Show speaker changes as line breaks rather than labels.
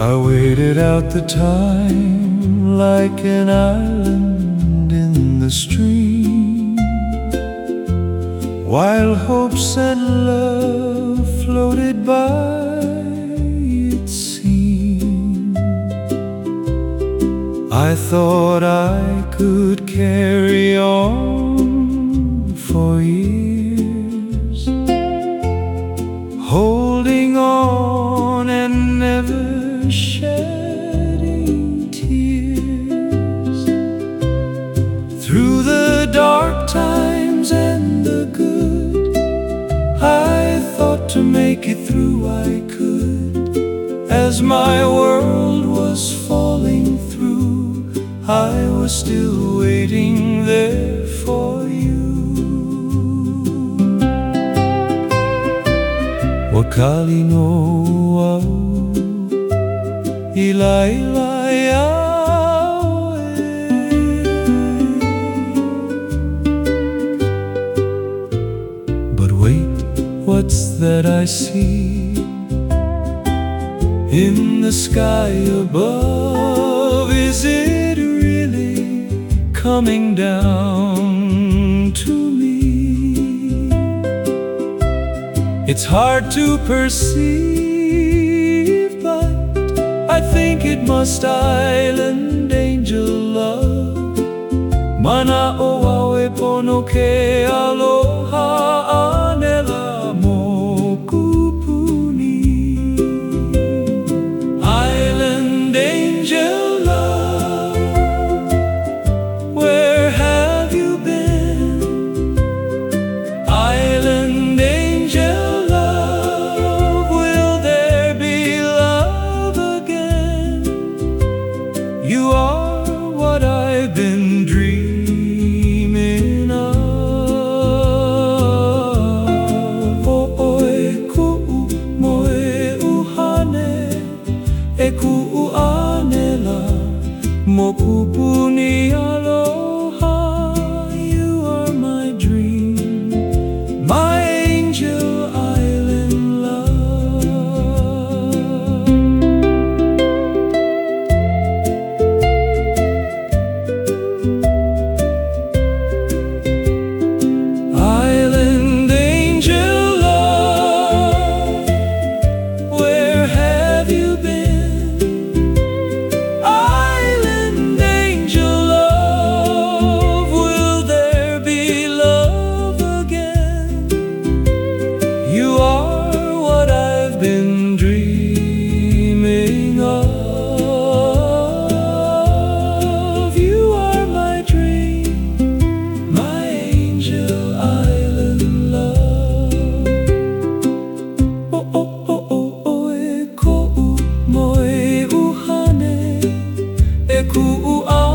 I waited out the time like an island in the stream, while hopes and love floated by, it seemed. I thought I could carry on for years, holding on and never shedding tears. Through the dark times and the good, I thought to make it through I could. As my world was falling through, I was still waiting there for you. Wakali no au ila yawe, but wait, what's that I see in the sky above? Is it really coming down to me? It's hard to perceive, but I think it must island angel love. Mana o awe pono ke aloha anela mo kupuni. Island angel love, where have you been? Island angel love, will there be love again? You are what I've been dreaming of. O'oe ku'u moe uhane, e ku'u anela mo kupuni aloha. You are my dream, my angel island love. Island angel love, where have you been? Island angel love, will there be love again? You are what I've been dreaming of. You are my dream, my angel island love. Oh, oh, oh, oh, oh, e ko'u moe uhane, e ku'u